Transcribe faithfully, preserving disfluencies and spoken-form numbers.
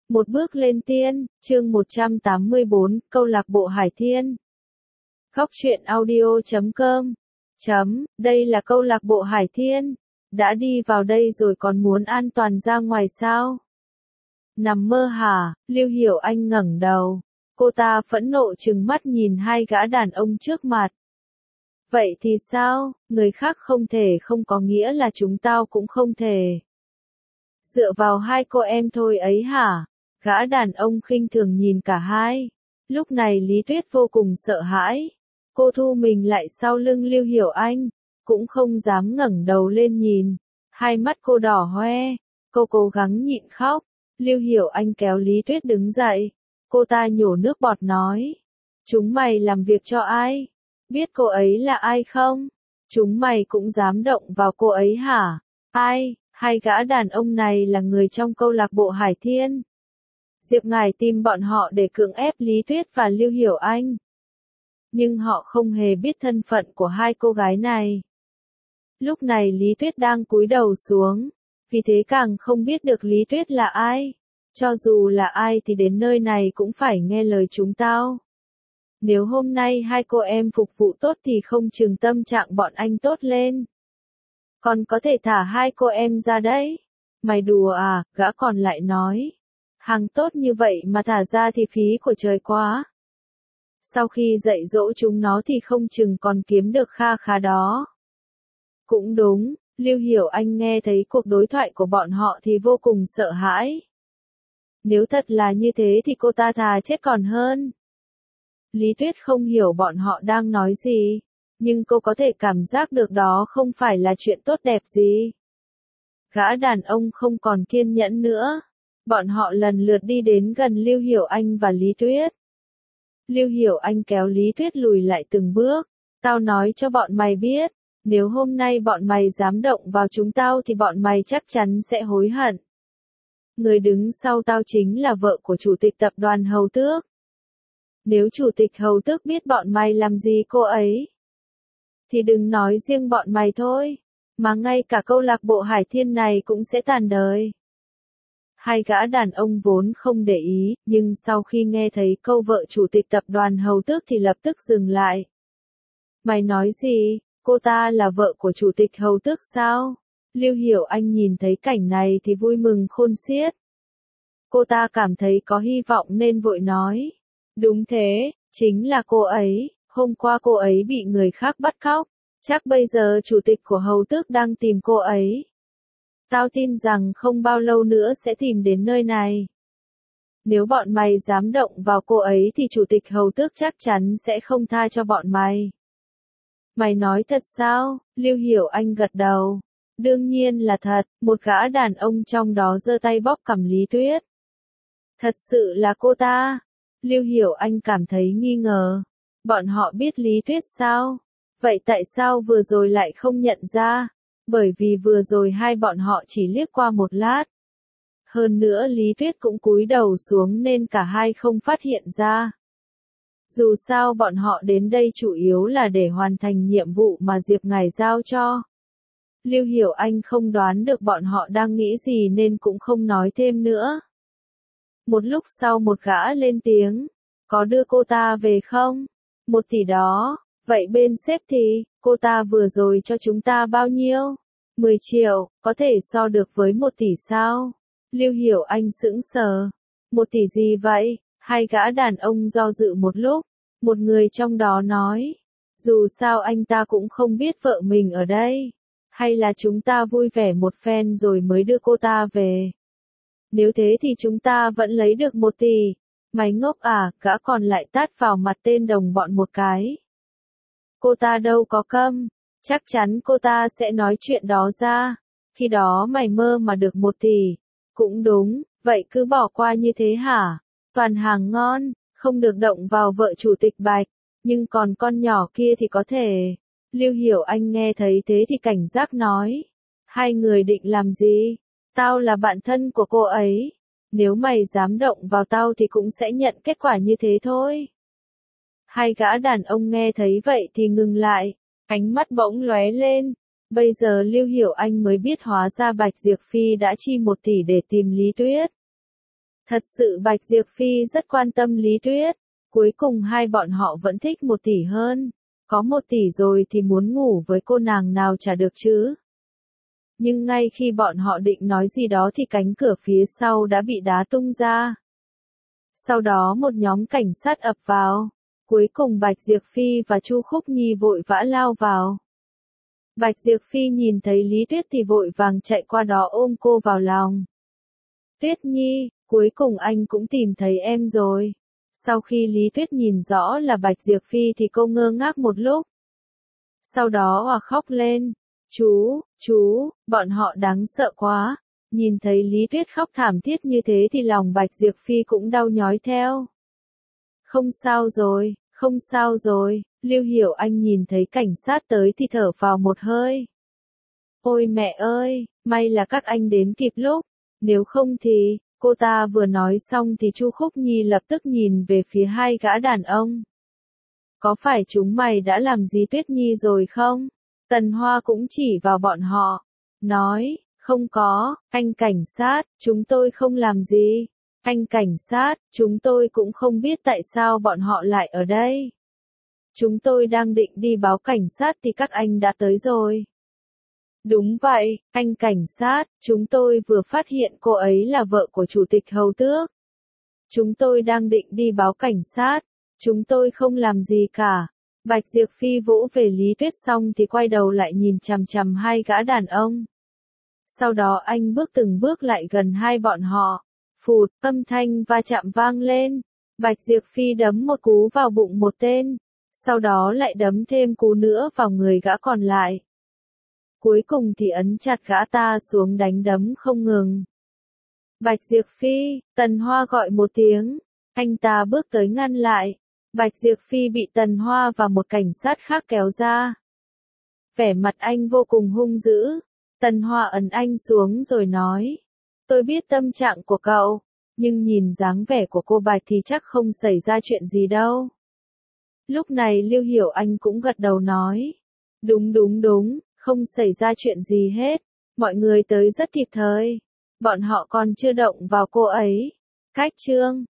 Một bước lên tiên, chương một trăm tám mươi bốn, câu lạc bộ Hải Thiên. Góc truyện audio chấm com. Chấm, đây là câu lạc bộ Hải Thiên. Đã đi vào đây rồi còn muốn an toàn ra ngoài sao? Nằm mơ hả? Lưu Hiểu Anh ngẩng đầu. Cô ta phẫn nộ trừng mắt nhìn hai gã đàn ông trước mặt. Vậy thì sao? Người khác không thể không có nghĩa là chúng tao cũng không thể. Dựa vào hai cô em thôi ấy hả? Gã đàn ông khinh thường nhìn cả hai. Lúc này Lý Tuyết vô cùng sợ hãi. Cô thu mình lại sau lưng Lưu Hiểu Anh, cũng không dám ngẩng đầu lên nhìn. Hai mắt cô đỏ hoe, cô cố gắng nhịn khóc. Lưu Hiểu Anh kéo Lý Tuyết đứng dậy. Cô ta nhổ nước bọt nói. Chúng mày làm việc cho ai? Biết cô ấy là ai không? Chúng mày cũng dám động vào cô ấy hả? Ai? Hai gã đàn ông này là người trong câu lạc bộ Hải Thiên. Diệp Ngải tìm bọn họ để cưỡng ép Lý Tuyết và Lưu Hiểu Anh. Nhưng họ không hề biết thân phận của hai cô gái này. Lúc này Lý Tuyết đang cúi đầu xuống, vì thế càng không biết được Lý Tuyết là ai. Cho dù là ai thì đến nơi này cũng phải nghe lời chúng tao. Nếu hôm nay hai cô em phục vụ tốt thì không chừng tâm trạng bọn anh tốt lên. Còn có thể thả hai cô em ra đấy. Mày đùa à? Gã còn lại nói. Hàng tốt như vậy mà thả ra thì phí của trời quá. Sau khi dạy dỗ chúng nó thì không chừng còn kiếm được kha khá đó. Cũng đúng, Lưu Hiểu Anh nghe thấy cuộc đối thoại của bọn họ thì vô cùng sợ hãi. Nếu thật là như thế thì cô ta thà chết còn hơn. Lý Tuyết không hiểu bọn họ đang nói gì, nhưng cô có thể cảm giác được đó không phải là chuyện tốt đẹp gì. Gã đàn ông không còn kiên nhẫn nữa. Bọn họ lần lượt đi đến gần Lưu Hiểu Anh và Lý Tuyết. Lưu Hiểu Anh kéo Lý Tuyết lùi lại từng bước. Tao nói cho bọn mày biết, nếu hôm nay bọn mày dám động vào chúng tao thì bọn mày chắc chắn sẽ hối hận. Người đứng sau tao chính là vợ của chủ tịch tập đoàn Hầu Tước. Nếu chủ tịch Hầu Tước biết bọn mày làm gì cô ấy, thì đừng nói riêng bọn mày thôi, mà ngay cả câu lạc bộ Hải Thiên này cũng sẽ tàn đời. Hai gã đàn ông vốn không để ý, nhưng sau khi nghe thấy câu vợ chủ tịch tập đoàn Hầu Tước thì lập tức dừng lại. Mày nói gì? Cô ta là vợ của chủ tịch Hầu Tước sao? Lưu Hiểu Anh nhìn thấy cảnh này thì vui mừng khôn xiết. Cô ta cảm thấy có hy vọng nên vội nói. Đúng thế, chính là cô ấy, hôm qua cô ấy bị người khác bắt cóc, chắc bây giờ chủ tịch của Hầu Tước đang tìm cô ấy. Tao tin rằng không bao lâu nữa sẽ tìm đến nơi này. Nếu bọn mày dám động vào cô ấy thì chủ tịch Hầu Tước chắc chắn sẽ không tha cho bọn mày. Mày nói thật sao? Lưu Hiểu Anh gật đầu. Đương nhiên là thật, một gã đàn ông trong đó giơ tay bóp cằm Lý Tuyết. Thật sự là cô ta. Lưu Hiểu Anh cảm thấy nghi ngờ. Bọn họ biết Lý Tuyết sao? Vậy tại sao vừa rồi lại không nhận ra? Bởi vì vừa rồi hai bọn họ chỉ liếc qua một lát. Hơn nữa Lý Tuyết cũng cúi đầu xuống nên cả hai không phát hiện ra. Dù sao bọn họ đến đây chủ yếu là để hoàn thành nhiệm vụ mà Diệp Ngải giao cho. Lưu Hiểu Anh không đoán được bọn họ đang nghĩ gì nên cũng không nói thêm nữa. Một lúc sau một gã lên tiếng. Có đưa cô ta về không? Một tỷ đó. Vậy bên sếp thì, cô ta vừa rồi cho chúng ta bao nhiêu? mười triệu, có thể so được với một tỷ sao? Lưu Hiểu Anh sững sờ. Một tỷ gì vậy? Hai gã đàn ông do dự một lúc. Một người trong đó nói. Dù sao anh ta cũng không biết vợ mình ở đây. Hay là chúng ta vui vẻ một phen rồi mới đưa cô ta về. Nếu thế thì chúng ta vẫn lấy được một tỷ. Mày ngốc à? Gã còn lại tát vào mặt tên đồng bọn một cái. Cô ta đâu có câm. Chắc chắn cô ta sẽ nói chuyện đó ra. Khi đó mày mơ mà được một tỷ. Cũng đúng, vậy cứ bỏ qua như thế hả? Toàn hàng ngon, không được động vào vợ chủ tịch Bạch. Nhưng còn con nhỏ kia thì có thể. Lưu Hiểu Anh nghe thấy thế thì cảnh giác nói. Hai người định làm gì? Tao là bạn thân của cô ấy. Nếu mày dám động vào tao thì cũng sẽ nhận kết quả như thế thôi. Hai gã đàn ông nghe thấy vậy thì ngừng lại. Ánh mắt bỗng lóe lên. Bây giờ Lưu Hiểu Anh mới biết hóa ra Bạch Diệp Phi đã chi một tỷ để tìm Lý Tuyết. Thật sự Bạch Diệp Phi rất quan tâm Lý Tuyết. Cuối cùng hai bọn họ vẫn thích một tỷ hơn. Có một tỷ rồi thì muốn ngủ với cô nàng nào chả được chứ. Nhưng ngay khi bọn họ định nói gì đó thì cánh cửa phía sau đã bị đá tung ra. Sau đó một nhóm cảnh sát ập vào. Cuối cùng Bạch Diệp Phi và Chu Khúc Nhi vội vã lao vào. Bạch Diệp Phi nhìn thấy Lý Tuyết thì vội vàng chạy qua đó ôm cô vào lòng. Tuyết Nhi, cuối cùng anh cũng tìm thấy em rồi. Sau khi Lý Tuyết nhìn rõ là Bạch Diệp Phi thì cô ngơ ngác một lúc. Sau đó òa khóc lên. Chú, chú, bọn họ đáng sợ quá. Nhìn thấy Lý Tuyết khóc thảm thiết như thế thì lòng Bạch Diệp Phi cũng đau nhói theo. Không sao rồi, không sao rồi, Lưu Hiểu Anh nhìn thấy cảnh sát tới thì thở vào một hơi. Ôi mẹ ơi, may là các anh đến kịp lúc, nếu không thì, cô ta vừa nói xong thì Chu Khúc Nhi lập tức nhìn về phía hai gã đàn ông. Có phải chúng mày đã làm gì Tuyết Nhi rồi không? Tần Hoa cũng chỉ vào bọn họ, nói, không có, anh cảnh sát, chúng tôi không làm gì. Anh cảnh sát, chúng tôi cũng không biết tại sao bọn họ lại ở đây. Chúng tôi đang định đi báo cảnh sát thì các anh đã tới rồi. Đúng vậy, anh cảnh sát, chúng tôi vừa phát hiện cô ấy là vợ của Chủ tịch Hầu Tước. Chúng tôi đang định đi báo cảnh sát, chúng tôi không làm gì cả. Bạch Diệp Phi vỗ về Lý Tuyết xong thì quay đầu lại nhìn chằm chằm hai gã đàn ông. Sau đó anh bước từng bước lại gần hai bọn họ. Phụt, âm thanh va chạm vang lên. Bạch Diệp Phi đấm một cú vào bụng một tên. Sau đó lại đấm thêm cú nữa vào người gã còn lại. Cuối cùng thì ấn chặt gã ta xuống đánh đấm không ngừng. Bạch Diệp Phi, Tần Hoa gọi một tiếng. Anh ta bước tới ngăn lại. Bạch Diệp Phi bị Tần Hoa và một cảnh sát khác kéo ra. Vẻ mặt anh vô cùng hung dữ. Tần Hoa ấn anh xuống rồi nói. Tôi biết tâm trạng của cậu, nhưng nhìn dáng vẻ của cô Bạch thì chắc không xảy ra chuyện gì đâu. Lúc này Lưu Hiểu Anh cũng gật đầu nói. Đúng đúng đúng, không xảy ra chuyện gì hết. Mọi người tới rất kịp thời. Bọn họ còn chưa động vào cô ấy. Cách chương